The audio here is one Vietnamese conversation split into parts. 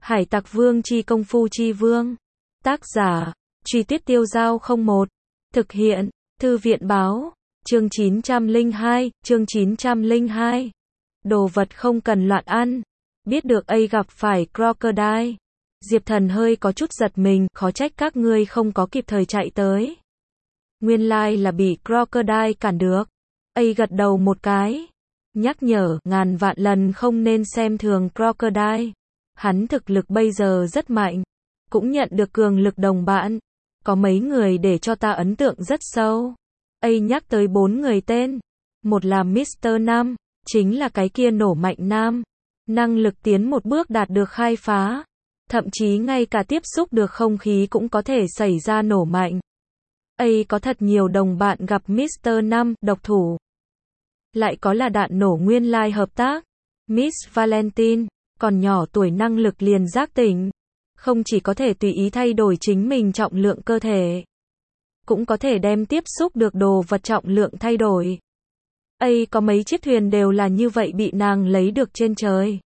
Hải Tặc Vương chi công phu chi vương. Tác giả, Truy Tuyết Tiêu Dao 01. Thực hiện, Thư viện Báo. Chương 902, chương 902. Đồ vật không cần loạn ăn. Biết được A gặp phải Crocodile. Diệp Thần hơi có chút giật mình, khó trách các ngươi không có kịp thời chạy tới. Nguyên lai là bị Crocodile cản được. A gật đầu một cái. Nhắc nhở, ngàn vạn lần không nên xem thường Crocodile. Hắn thực lực bây giờ rất mạnh. Cũng nhận được cường lực đồng bạn. Có mấy người để cho ta ấn tượng rất sâu. A nhắc tới 4 người tên. Một là Mr. Nam, chính là cái kia nổ mạnh nam. Năng lực tiến một bước đạt được khai phá. Thậm chí ngay cả tiếp xúc được không khí cũng có thể xảy ra nổ mạnh. A có thật nhiều đồng bạn gặp Mr. Nam, độc thủ. Lại có là đạn nổ nguyên lai hợp tác. Miss Valentine, còn nhỏ tuổi năng lực liền giác tỉnh. Không chỉ có thể tùy ý thay đổi chính mình trọng lượng cơ thể. Cũng có thể đem tiếp xúc được đồ vật trọng lượng thay đổi. A có mấy chiếc thuyền đều là như vậy bị nàng lấy được trên trời.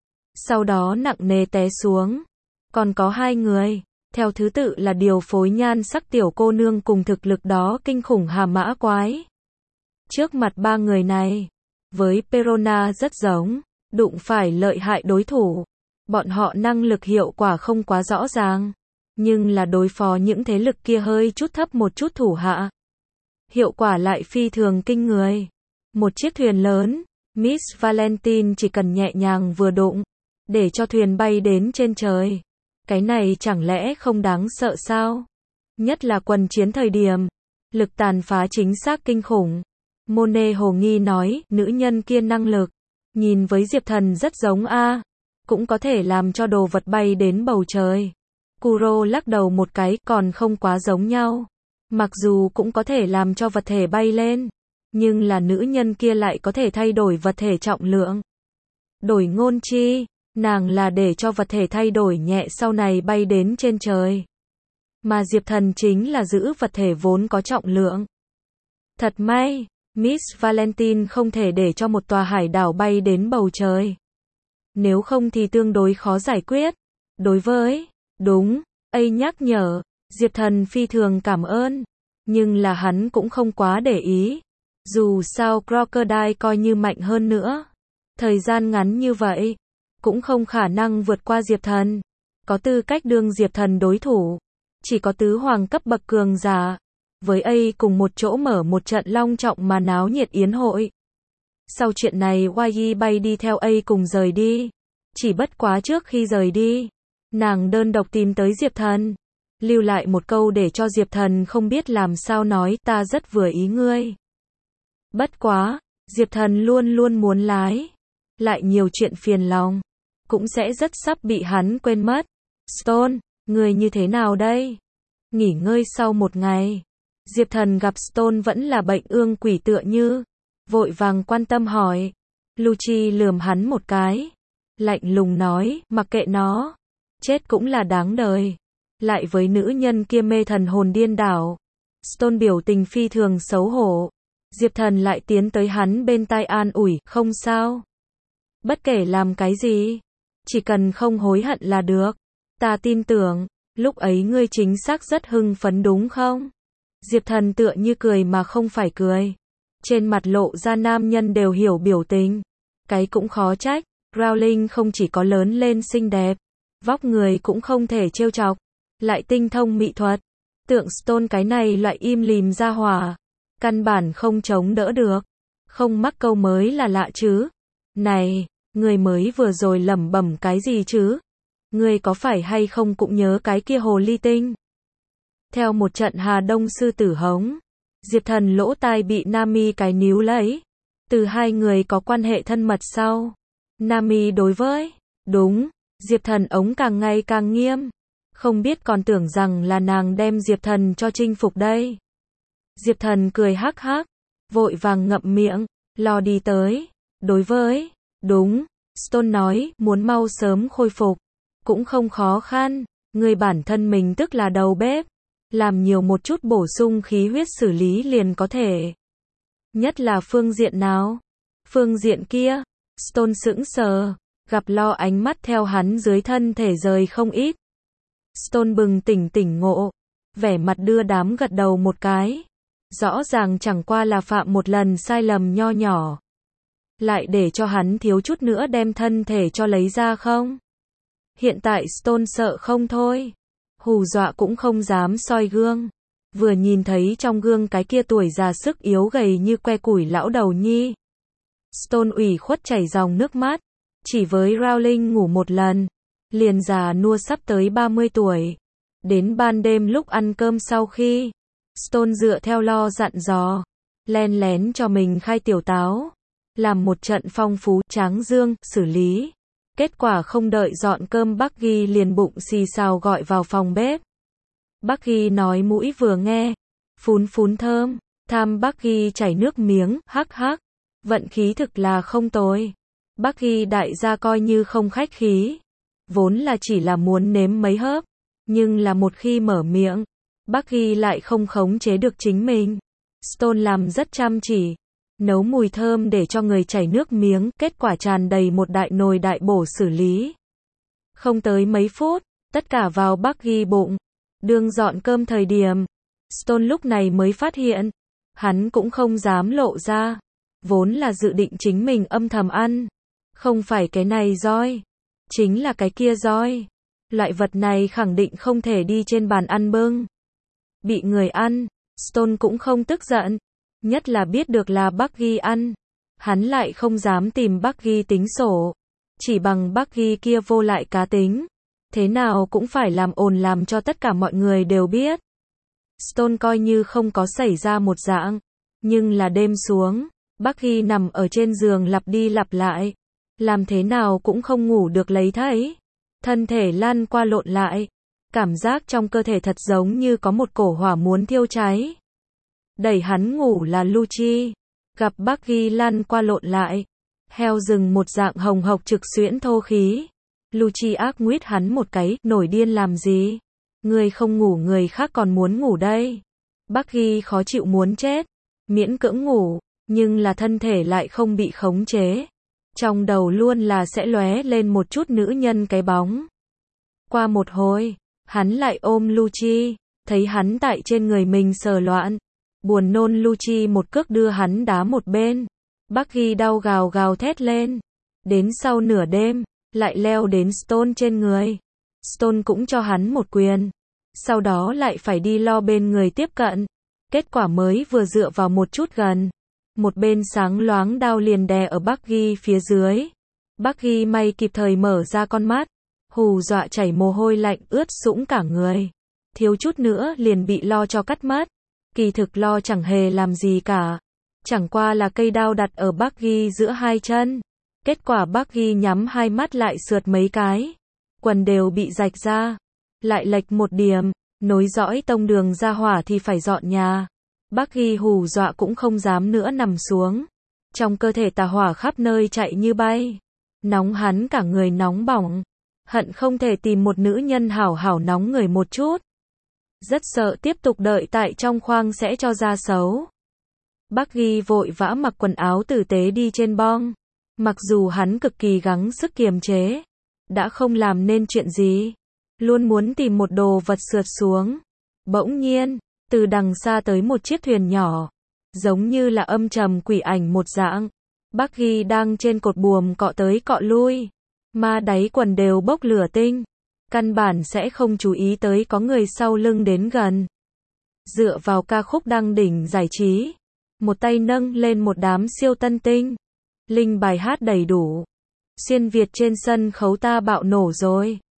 Sau đó nặng nề té xuống. Còn có 2 người, theo thứ tự là điều phối nhan sắc tiểu cô nương cùng thực lực đó kinh khủng hà mã quái. Trước mặt 3 người này, với Perona rất giống, đụng phải lợi hại đối thủ. Bọn họ năng lực hiệu quả không quá rõ ràng, nhưng là đối phó những thế lực kia hơi chút thấp một chút thủ hạ. Hiệu quả lại phi thường kinh người. Một chiếc thuyền lớn, Miss Valentine chỉ cần nhẹ nhàng vừa đụng, để cho thuyền bay đến trên trời. Cái này chẳng lẽ không đáng sợ sao? Nhất là quần chiến thời điểm, lực tàn phá chính xác kinh khủng. Mone hồ nghi nói, nữ nhân kia năng lực, nhìn với Diệp Thần rất giống a, cũng có thể làm cho đồ vật bay đến bầu trời. Kuro lắc đầu một cái, còn không quá giống nhau. Mặc dù cũng có thể làm cho vật thể bay lên, nhưng là nữ nhân kia lại có thể thay đổi vật thể trọng lượng. Đổi ngôn chi, nàng là để cho vật thể thay đổi nhẹ sau này bay đến trên trời. Mà Diệp Thần chính là giữ vật thể vốn có trọng lượng. Thật may, Miss Valentine không thể để cho một tòa hải đảo bay đến bầu trời. Nếu không thì tương đối khó giải quyết. Đối với, đúng, A nhắc nhở, Diệp Thần phi thường cảm ơn. Nhưng là hắn cũng không quá để ý. Dù sao Crocodile coi như mạnh hơn nữa. Thời gian ngắn như vậy, cũng không khả năng vượt qua Diệp Thần. Có tư cách đương Diệp Thần đối thủ. Chỉ có tứ hoàng cấp bậc cường giả. Với A cùng một chỗ mở một trận long trọng mà náo nhiệt yến hội. Sau chuyện này YG bay đi theo A cùng rời đi. Chỉ bất quá trước khi rời đi, nàng đơn độc tìm tới Diệp Thần. Lưu lại một câu để cho Diệp Thần không biết làm sao nói, ta rất vừa ý ngươi. Bất quá, Diệp Thần luôn luôn muốn lái. Lại nhiều chuyện phiền lòng. Cũng sẽ rất sắp bị hắn quên mất. Stone, người như thế nào đây? Nghỉ ngơi sau một ngày. Diệp Thần gặp Stone vẫn là bệnh ương quỷ tựa như. Vội vàng quan tâm hỏi. Lucci lườm hắn một cái. Lạnh lùng nói, mặc kệ nó. Chết cũng là đáng đời. Lại với nữ nhân kia mê thần hồn điên đảo. Stone biểu tình phi thường xấu hổ. Diệp Thần lại tiến tới hắn bên tai an ủi, không sao. Bất kể làm cái gì, chỉ cần không hối hận là được. Ta tin tưởng, lúc ấy ngươi chính xác rất hưng phấn đúng không? Diệp Thần tựa như cười mà không phải cười. Trên mặt lộ ra nam nhân đều hiểu biểu tình. Cái cũng khó trách, Rowling không chỉ có lớn lên xinh đẹp, vóc người cũng không thể trêu chọc, lại tinh thông mỹ thuật. Tượng Stone cái này loại im lìm ra hỏa, căn bản không chống đỡ được. Không mắc câu mới là lạ chứ. Này, người mới vừa rồi lẩm bẩm cái gì chứ? Người có phải hay không cũng nhớ cái kia hồ ly tinh? Theo một trận Hà Đông sư tử hống, Diệp Thần lỗ tai bị Nami cái níu lấy. Từ 2 người có quan hệ thân mật sau. Nami đối với, đúng, Diệp Thần ống càng ngày càng nghiêm. Không biết còn tưởng rằng là nàng đem Diệp Thần cho chinh phục đây. Diệp Thần cười hắc hắc, vội vàng ngậm miệng, lo đi tới. Đối với, đúng, Stone nói, muốn mau sớm khôi phục. Cũng không khó khăn, người bản thân mình tức là đầu bếp. Làm nhiều một chút bổ sung khí huyết xử lý liền có thể. Nhất là phương diện nào? Phương diện kia, Stone sững sờ. gặp lo ánh mắt theo hắn dưới thân thể rời không ít. Stone bừng tỉnh ngộ, vẻ mặt đưa đám gật đầu một cái. Rõ ràng chẳng qua là phạm một lần sai lầm nho nhỏ. Lại để cho hắn thiếu chút nữa đem thân thể cho lấy ra không? Hiện tại Stone sợ không thôi. Hù dọa cũng không dám soi gương. Vừa nhìn thấy trong gương cái kia tuổi già sức yếu gầy như que củi lão đầu nhi. Stone ủy khuất chảy dòng nước mắt. Chỉ với Rowling ngủ một lần. Liền già nua sắp tới 30 tuổi. Đến ban đêm lúc ăn cơm sau khi. Stone dựa theo lo dặn dò. Len lén cho mình khai tiểu táo. Làm một trận phong phú tráng dương, xử lý. Kết quả không đợi dọn cơm Bucky liền bụng xì xào gọi vào phòng bếp. Bucky nói mũi vừa nghe. Phún thơm. Tham Bucky chảy nước miếng, hắc hắc. Vận khí thực là không tồi. Bucky đại gia coi như không khách khí. Vốn là chỉ là muốn nếm mấy hớp. Nhưng là một khi mở miệng. Bucky lại không khống chế được chính mình. Stone làm rất chăm chỉ. Nấu mùi thơm để cho người chảy nước miếng, kết quả tràn đầy một đại nồi đại bổ xử lý. Không tới mấy phút, tất cả vào Bucky bụng. Đương dọn cơm thời điểm, Stone lúc này mới phát hiện, hắn cũng không dám lộ ra, vốn là dự định chính mình âm thầm ăn. Không phải cái này roi, chính là cái kia roi. Loại vật này khẳng định không thể đi trên bàn ăn bưng. Bị người ăn, Stone cũng không tức giận. Nhất là biết được là Bucky ăn. Hắn lại không dám tìm Bucky tính sổ. Chỉ bằng Bucky kia vô lại cá tính. Thế nào cũng phải làm ồn làm cho tất cả mọi người đều biết. Stone coi như không có xảy ra một dạng. Nhưng là đêm xuống, Bucky nằm ở trên giường lặp đi lặp lại. Làm thế nào cũng không ngủ được lấy thấy. Thân thể lăn qua lộn lại. Cảm giác trong cơ thể thật giống như có một cổ hỏa muốn thiêu cháy. Đẩy hắn ngủ là Lucci. Gặp Bucky lăn qua lộn lại. Heo rừng một dạng hồng hộc trực xuyễn thô khí. Lucci ác nguyết hắn một cái, nổi điên làm gì? Người không ngủ người khác còn muốn ngủ đây. Bucky khó chịu muốn chết. Miễn cưỡng ngủ, nhưng là thân thể lại không bị khống chế. Trong đầu luôn là sẽ lóe lên một chút nữ nhân cái bóng. Qua một hồi, hắn lại ôm Lucci. Thấy hắn tại trên người mình sờ loạn. Buồn nôn Lucci một cước đưa hắn đá một bên. Bucky đau gào gào thét lên. Đến sau nửa đêm, lại leo đến Stone trên người. Stone cũng cho hắn một quyền. Sau đó lại phải đi lo bên người tiếp cận. Kết quả mới vừa dựa vào một chút gần. Một bên sáng loáng đao liền đè ở Bucky phía dưới. Bucky may kịp thời mở ra con mắt. Hù dọa chảy mồ hôi lạnh ướt sũng cả người. Thiếu chút nữa liền bị lo cho cắt mắt. Kỳ thực lo chẳng hề làm gì cả. Chẳng qua là cây đao đặt ở Bucky giữa hai chân. Kết quả Bucky nhắm hai mắt lại sượt mấy cái. Quần đều bị rạch ra. Lại lệch một điểm. Nối dõi tông đường ra hỏa thì phải dọn nhà. Bucky hù dọa cũng không dám nữa nằm xuống. Trong cơ thể tà hỏa khắp nơi chạy như bay. Nóng hắn cả người nóng bỏng. Hận không thể tìm một nữ nhân hảo hảo nóng người một chút. Rất sợ tiếp tục đợi tại trong khoang sẽ cho ra xấu. Bucky vội vã mặc quần áo tử tế đi trên bong. Mặc dù hắn cực kỳ gắng sức kiềm chế. Đã không làm nên chuyện gì. Luôn muốn tìm một đồ vật sượt xuống. Bỗng nhiên, từ đằng xa tới một chiếc thuyền nhỏ. Giống như là âm trầm quỷ ảnh một dạng. Bucky đang trên cột buồm cọ tới cọ lui. Mà đáy quần đều bốc lửa tinh. Căn bản sẽ không chú ý tới có người sau lưng đến gần. Dựa vào ca khúc đăng đỉnh giải trí. Một tay nâng lên một đám siêu tân tinh. Linh bài hát đầy đủ. Xuyên Việt trên sân khấu ta bạo nổ rồi.